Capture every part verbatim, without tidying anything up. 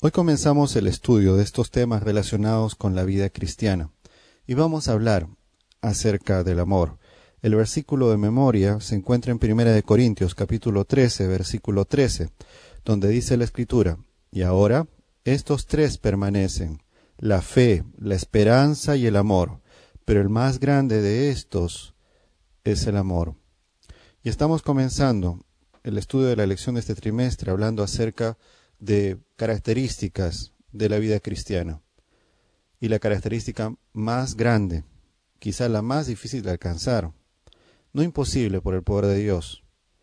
Hoy comenzamos el estudio de estos temas relacionados con la vida cristiana y vamos a hablar acerca del amor. El versículo de memoria se encuentra en Primera de Corintios capítulo trece, versículo trece, donde dice la Escritura: y ahora estos tres permanecen, la fe, la esperanza y el amor, pero el más grande de estos es el amor. Y estamos comenzando el estudio de la lección de este trimestre hablando acerca de características de la vida cristiana. Y la característica más grande, quizá la más difícil de alcanzar, no imposible por el poder de Dios,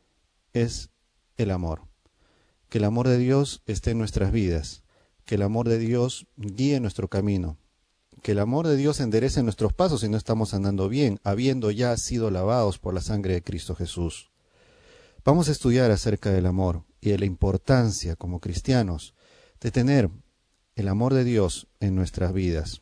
es el amor. Que el amor de Dios esté en nuestras vidas, que el amor de Dios guíe nuestro camino, que el amor de Dios enderece nuestros pasos si no estamos andando bien, habiendo ya sido lavados por la sangre de Cristo Jesús. Vamos a estudiar acerca del amor y de la importancia como cristianos de tener el amor de Dios en nuestras vidas.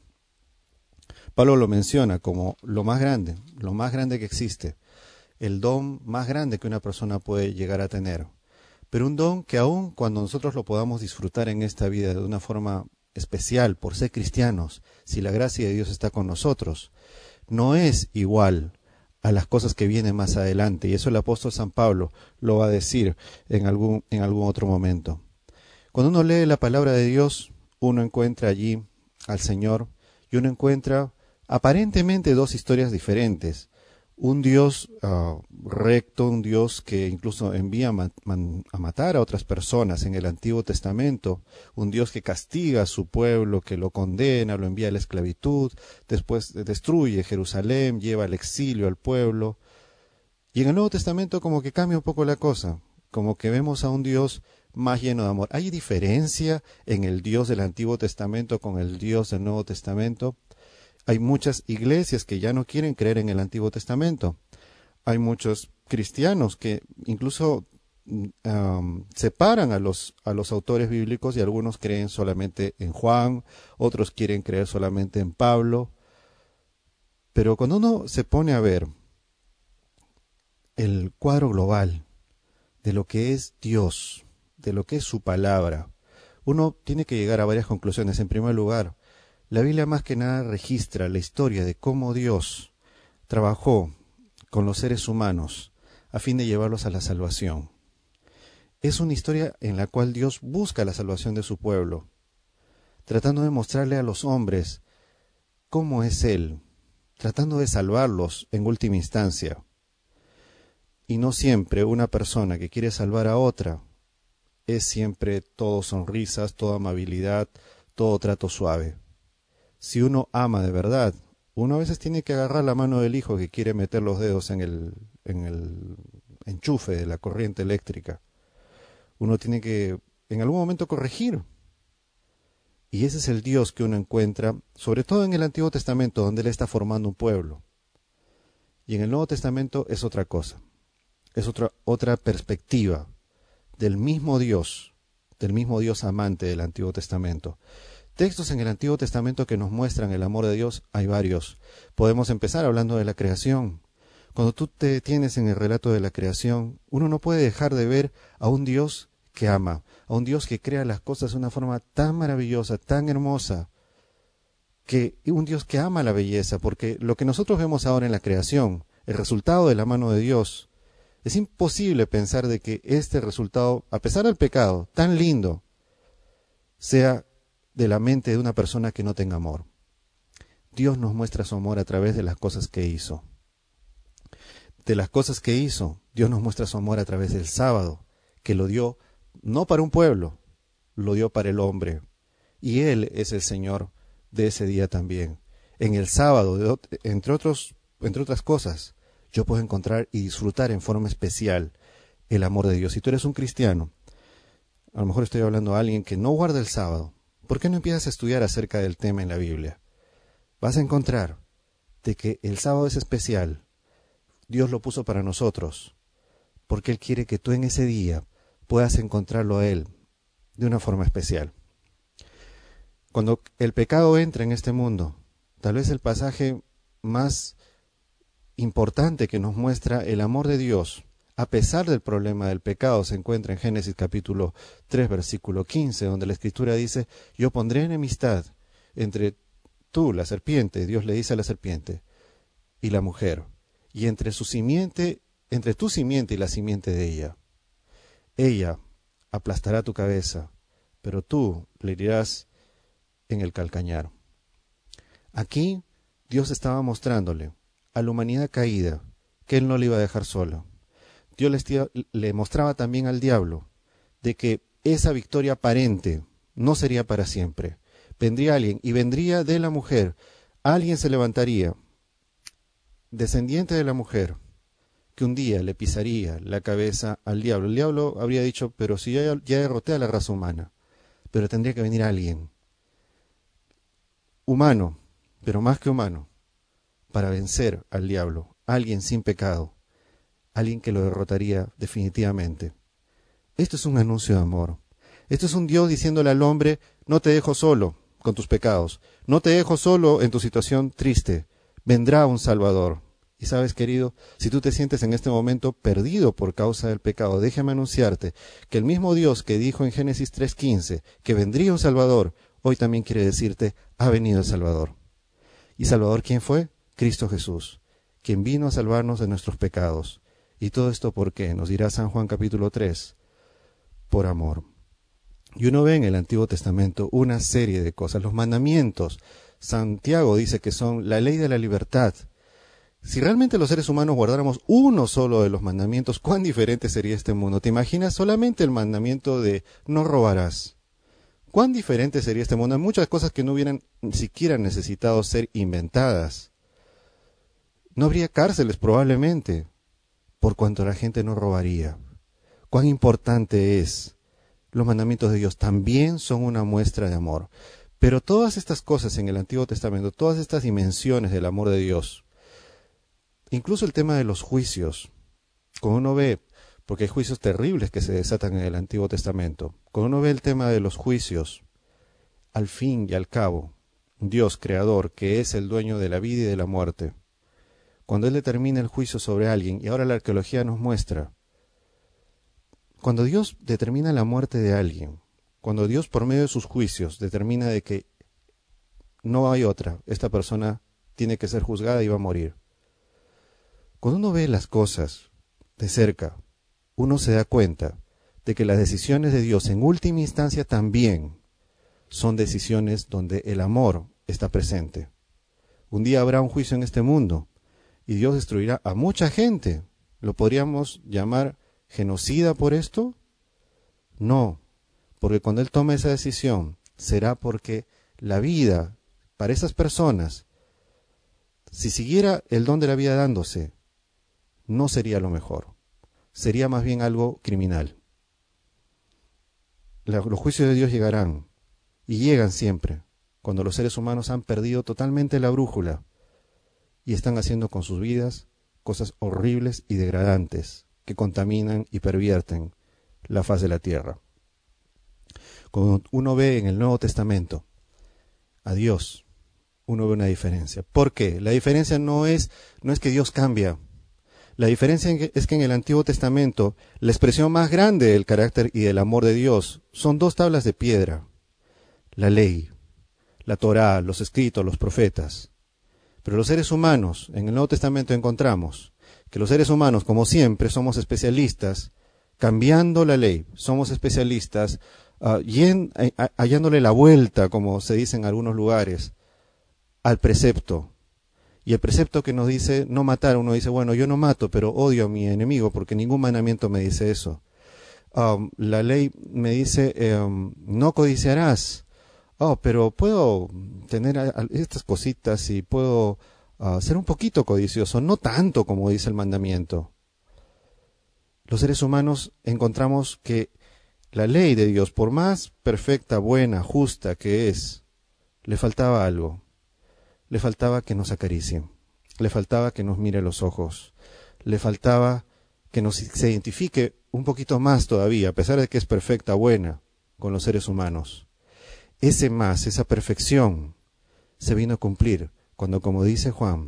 Pablo lo menciona como lo más grande, lo más grande que existe, el don más grande que una persona puede llegar a tener. Pero un don que aun cuando nosotros lo podamos disfrutar en esta vida de una forma especial por ser cristianos, si la gracia de Dios está con nosotros, no es igual a las cosas que vienen más adelante, y eso el apóstol San Pablo lo va a decir en algún, en algún otro momento. Cuando uno lee la palabra de Dios, uno encuentra allí al Señor y uno encuentra aparentemente dos historias diferentes. Un Dios uh, recto, un Dios que incluso envía a, ma a matar a otras personas en el Antiguo Testamento, un Dios que castiga a su pueblo, que lo condena, lo envía a la esclavitud, después destruye Jerusalén, lleva al exilio al pueblo. Y en el Nuevo Testamento como que cambia un poco la cosa, como que vemos a un Dios más lleno de amor. ¿Hay diferencia en el Dios del Antiguo Testamento con el Dios del Nuevo Testamento? Hay muchas iglesias que ya no quieren creer en el Antiguo Testamento. Hay muchos cristianos que incluso um, separan a los, a los autores bíblicos y algunos creen solamente en Juan, otros quieren creer solamente en Pablo. Pero cuando uno se pone a ver el cuadro global de lo que es Dios, de lo que es su palabra, uno tiene que llegar a varias conclusiones. En primer lugar, la Biblia más que nada registra la historia de cómo Dios trabajó con los seres humanos a fin de llevarlos a la salvación. Es una historia en la cual Dios busca la salvación de su pueblo, tratando de mostrarle a los hombres cómo es Él, tratando de salvarlos en última instancia. Y no siempre una persona que quiere salvar a otra es siempre todo sonrisas, toda amabilidad, todo trato suave. Si uno ama de verdad, uno a veces tiene que agarrar la mano del hijo que quiere meter los dedos en el, en el enchufe de la corriente eléctrica. Uno tiene que en algún momento corregir. Y ese es el Dios que uno encuentra, sobre todo en el Antiguo Testamento, donde Él está formando un pueblo. Y en el Nuevo Testamento es otra cosa. Es otra, otra perspectiva del mismo Dios, del mismo Dios amante del Antiguo Testamento. Textos en el Antiguo Testamento que nos muestran el amor de Dios hay varios. Podemos empezar hablando de la creación. Cuando tú te detienes en el relato de la creación, uno no puede dejar de ver a un Dios que ama, a un Dios que crea las cosas de una forma tan maravillosa, tan hermosa, que un Dios que ama la belleza, porque lo que nosotros vemos ahora en la creación, el resultado de la mano de Dios, es imposible pensar de que este resultado, a pesar del pecado tan lindo, sea de la mente de una persona que no tenga amor. Dios nos muestra su amor a través de las cosas que hizo. De las cosas que hizo, Dios nos muestra su amor a través del sábado, que lo dio no para un pueblo, lo dio para el hombre. Y Él es el Señor de ese día también. En el sábado, entre, otros, entre otras cosas, yo puedo encontrar y disfrutar en forma especial el amor de Dios. Si tú eres un cristiano, a lo mejor estoy hablando a alguien que no guarda el sábado, ¿por qué no empiezas a estudiar acerca del tema en la Biblia? Vas a encontrar de que el sábado es especial. Dios lo puso para nosotros, porque Él quiere que tú en ese día puedas encontrarlo a Él de una forma especial. Cuando el pecado entra en este mundo, tal vez el pasaje más importante que nos muestra el amor de Dios a pesar del problema del pecado, se encuentra en Génesis capítulo tres, versículo quince, donde la Escritura dice, yo pondré enemistad entre tú, la serpiente, Dios le dice a la serpiente, y la mujer, y entre su simiente, entre tu simiente y la simiente de ella. Ella aplastará tu cabeza, pero tú le herirás en el calcañar. Aquí Dios estaba mostrándole a la humanidad caída que Él no le iba a dejar sola. Dios le, le mostraba también al diablo de que esa victoria aparente no sería para siempre. Vendría alguien, y vendría de la mujer. Alguien se levantaría, descendiente de la mujer, que un día le pisaría la cabeza al diablo. El diablo habría dicho, pero si ya, ya derroté a la raza humana, pero tendría que venir alguien humano, pero más que humano, para vencer al diablo, alguien sin pecado, alguien que lo derrotaría definitivamente. Esto es un anuncio de amor. Esto es un Dios diciéndole al hombre, no te dejo solo con tus pecados, no te dejo solo en tu situación triste, vendrá un Salvador. Y sabes, querido, si tú te sientes en este momento perdido por causa del pecado, déjame anunciarte que el mismo Dios que dijo en Génesis tres quince que vendría un Salvador, hoy también quiere decirte, ha venido el Salvador. ¿Y Salvador quién fue? Cristo Jesús, quien vino a salvarnos de nuestros pecados. ¿Y todo esto por qué? Nos dirá San Juan capítulo tres, por amor. Y uno ve en el Antiguo Testamento una serie de cosas, los mandamientos. Santiago dice que son la ley de la libertad. Si realmente los seres humanos guardáramos uno solo de los mandamientos, ¿cuán diferente sería este mundo? ¿Te imaginas solamente el mandamiento de no robarás? ¿Cuán diferente sería este mundo? Hay muchas cosas que no hubieran ni siquiera necesitado ser inventadas. No habría cárceles probablemente, por cuanto la gente no robaría. ¿Cuán importante es? Los mandamientos de Dios también son una muestra de amor. Pero todas estas cosas en el Antiguo Testamento, todas estas dimensiones del amor de Dios, incluso el tema de los juicios, cuando uno ve, porque hay juicios terribles que se desatan en el Antiguo Testamento, cuando uno ve el tema de los juicios, al fin y al cabo, Dios creador, que es el dueño de la vida y de la muerte, cuando Él determina el juicio sobre alguien, y ahora la arqueología nos muestra, cuando Dios determina la muerte de alguien, cuando Dios por medio de sus juicios determina de que no hay otra, esta persona tiene que ser juzgada y va a morir. Cuando uno ve las cosas de cerca, uno se da cuenta de que las decisiones de Dios en última instancia también son decisiones donde el amor está presente. Un día habrá un juicio en este mundo y Dios destruirá a mucha gente. ¿Lo podríamos llamar genocida por esto? No, porque cuando Él tome esa decisión será porque la vida para esas personas, si siguiera el don de la vida dándose, no sería lo mejor, sería más bien algo criminal. La, los juicios de Dios llegarán, y llegan siempre, cuando los seres humanos han perdido totalmente la brújula y están haciendo con sus vidas cosas horribles y degradantes que contaminan y pervierten la faz de la tierra. Cuando uno ve en el Nuevo Testamento a Dios, uno ve una diferencia. ¿Por qué? La diferencia no es, no es que Dios cambia. La diferencia es que en el Antiguo Testamento la expresión más grande del carácter y del amor de Dios son dos tablas de piedra. La ley, la Torá, los escritos, los profetas. Pero los seres humanos, en el Nuevo Testamento encontramos que los seres humanos, como siempre, somos especialistas cambiando la ley. Somos especialistas uh, yen, uh, hallándole la vuelta, como se dice en algunos lugares, al precepto. Y el precepto que nos dice no matar, uno dice, bueno, yo no mato, pero odio a mi enemigo, porque ningún mandamiento me dice eso. Um, la ley me dice, um, no codiciarás. Oh, pero puedo tener a, a estas cositas y puedo uh, ser un poquito codicioso, no tanto como dice el mandamiento. Los seres humanos encontramos que la ley de Dios, por más perfecta, buena, justa que es, le faltaba algo. Le faltaba que nos acaricie, le faltaba que nos mire a los ojos, le faltaba que nos se identifique un poquito más todavía, a pesar de que es perfecta, buena, con los seres humanos. Ese más, esa perfección, se vino a cumplir cuando, como dice Juan,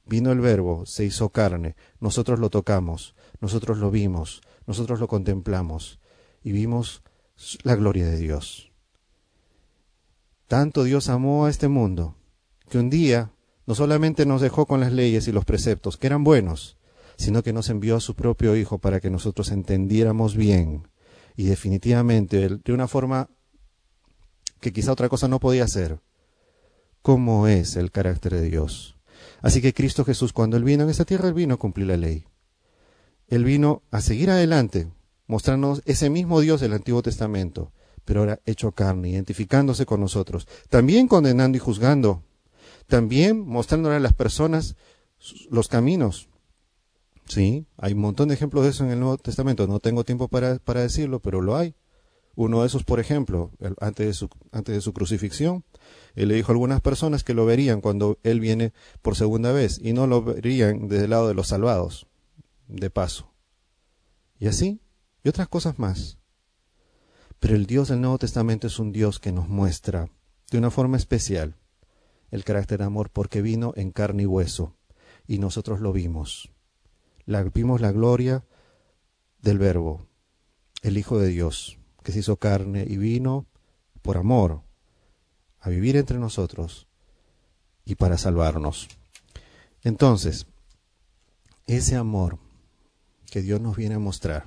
vino el Verbo, se hizo carne, nosotros lo tocamos, nosotros lo vimos, nosotros lo contemplamos y vimos la gloria de Dios. Tanto Dios amó a este mundo que un día no solamente nos dejó con las leyes y los preceptos, que eran buenos, sino que nos envió a su propio Hijo para que nosotros entendiéramos bien y definitivamente, de una forma que quizá otra cosa no podía hacer, cómo es el carácter de Dios. Así que Cristo Jesús, cuando Él vino en esta tierra, Él vino a cumplir la ley. Él vino a seguir adelante, mostrarnos ese mismo Dios del Antiguo Testamento, pero ahora hecho carne, identificándose con nosotros, también condenando y juzgando, también mostrándole a las personas los caminos. Sí, hay un montón de ejemplos de eso en el Nuevo Testamento, no tengo tiempo para, para decirlo, pero lo hay. Uno de esos, por ejemplo, el, antes, de su, antes de su crucifixión, Él le dijo a algunas personas que lo verían cuando Él viene por segunda vez, y no lo verían desde el lado de los salvados, de paso. Y así, y otras cosas más. Pero el Dios del Nuevo Testamento es un Dios que nos muestra, de una forma especial, el carácter de amor, porque vino en carne y hueso, y nosotros lo vimos. La, vimos la gloria del Verbo, el Hijo de Dios, que se hizo carne y vino por amor a vivir entre nosotros y para salvarnos. Entonces, ese amor que Dios nos viene a mostrar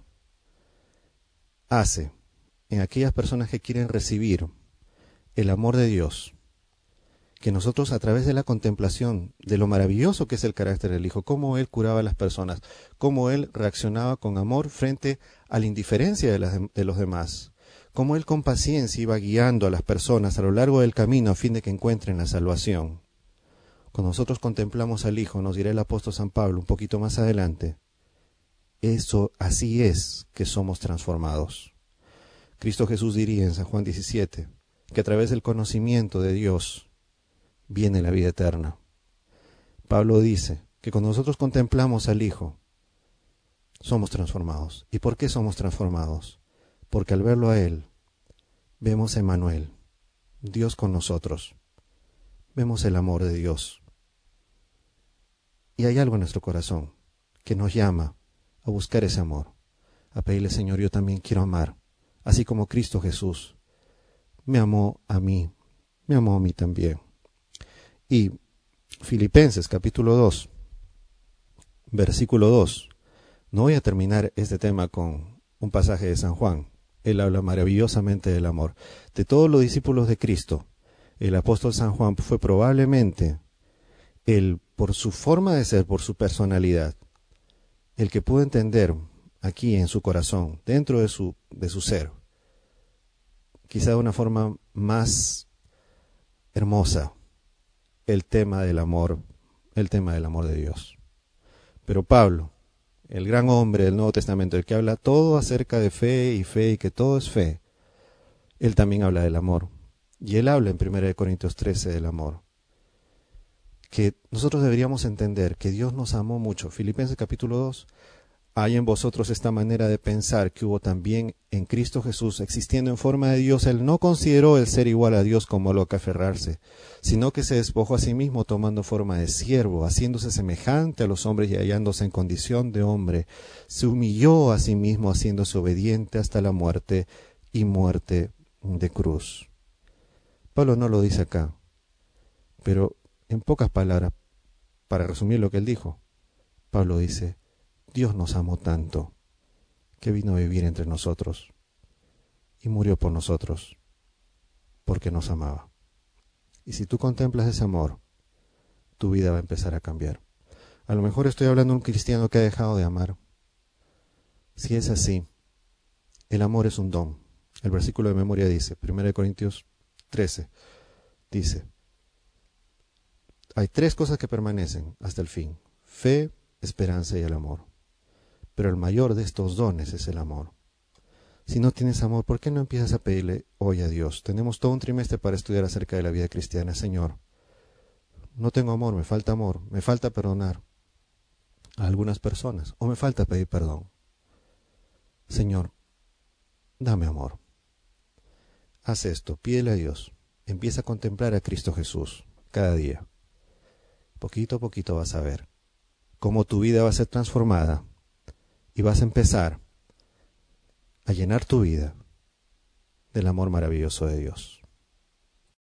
hace en aquellas personas que quieren recibir el amor de Dios, que nosotros a través de la contemplación de lo maravilloso que es el carácter del Hijo, cómo Él curaba a las personas, cómo Él reaccionaba con amor frente a la indiferencia de, las, de los demás, cómo Él con paciencia iba guiando a las personas a lo largo del camino a fin de que encuentren la salvación. Cuando nosotros contemplamos al Hijo, nos dirá el apóstol San Pablo un poquito más adelante, eso así es que somos transformados. Cristo Jesús diría en San Juan diecisiete que a través del conocimiento de Dios viene la vida eterna. Pablo dice que cuando nosotros contemplamos al Hijo, somos transformados. ¿Y por qué somos transformados? Porque al verlo a Él, vemos a Emmanuel, Dios con nosotros. Vemos el amor de Dios. Y hay algo en nuestro corazón que nos llama a buscar ese amor, a pedirle, Señor, yo también quiero amar, así como Cristo Jesús me amó a mí, me amó a mí también. Y Filipenses capítulo dos, versículo dos. No voy a terminar este tema con un pasaje de San Juan. Él habla maravillosamente del amor. De todos los discípulos de Cristo, el apóstol San Juan fue probablemente el, por su forma de ser, por su personalidad, el que pudo entender aquí en su corazón, dentro de su, de su ser, quizá de una forma más hermosa, el tema del amor, el tema del amor de Dios. Pero Pablo, el gran hombre del Nuevo Testamento, el que habla todo acerca de fe y fe y que todo es fe, él también habla del amor. Y él habla en primera de Corintios trece del amor. Que nosotros deberíamos entender que Dios nos amó mucho. Filipenses capítulo dos, hay en vosotros esta manera de pensar que hubo también en Cristo Jesús, existiendo en forma de Dios. Él no consideró el ser igual a Dios como algo que aferrarse, sino que se despojó a sí mismo tomando forma de siervo, haciéndose semejante a los hombres y hallándose en condición de hombre. Se humilló a sí mismo, haciéndose obediente hasta la muerte y muerte de cruz. Pablo no lo dice acá, pero en pocas palabras, para resumir lo que él dijo, Pablo dice, Dios nos amó tanto que vino a vivir entre nosotros y murió por nosotros porque nos amaba. Y si tú contemplas ese amor, tu vida va a empezar a cambiar. A lo mejor estoy hablando de un cristiano que ha dejado de amar. Si es así, el amor es un don. El versículo de memoria dice, primera de Corintios trece, dice, hay tres cosas que permanecen hasta el fin: fe, esperanza y el amor. Pero el mayor de estos dones es el amor. Si no tienes amor, ¿por qué no empiezas a pedirle hoy a Dios? Tenemos todo un trimestre para estudiar acerca de la vida cristiana. Señor, no tengo amor, me falta amor, me falta perdonar a algunas personas, o me falta pedir perdón. Señor, dame amor. Haz esto, pídele a Dios, empieza a contemplar a Cristo Jesús cada día. poquito a poquito vas a ver cómo tu vida va a ser transformada y vas a empezar a llenar tu vida del amor maravilloso de Dios.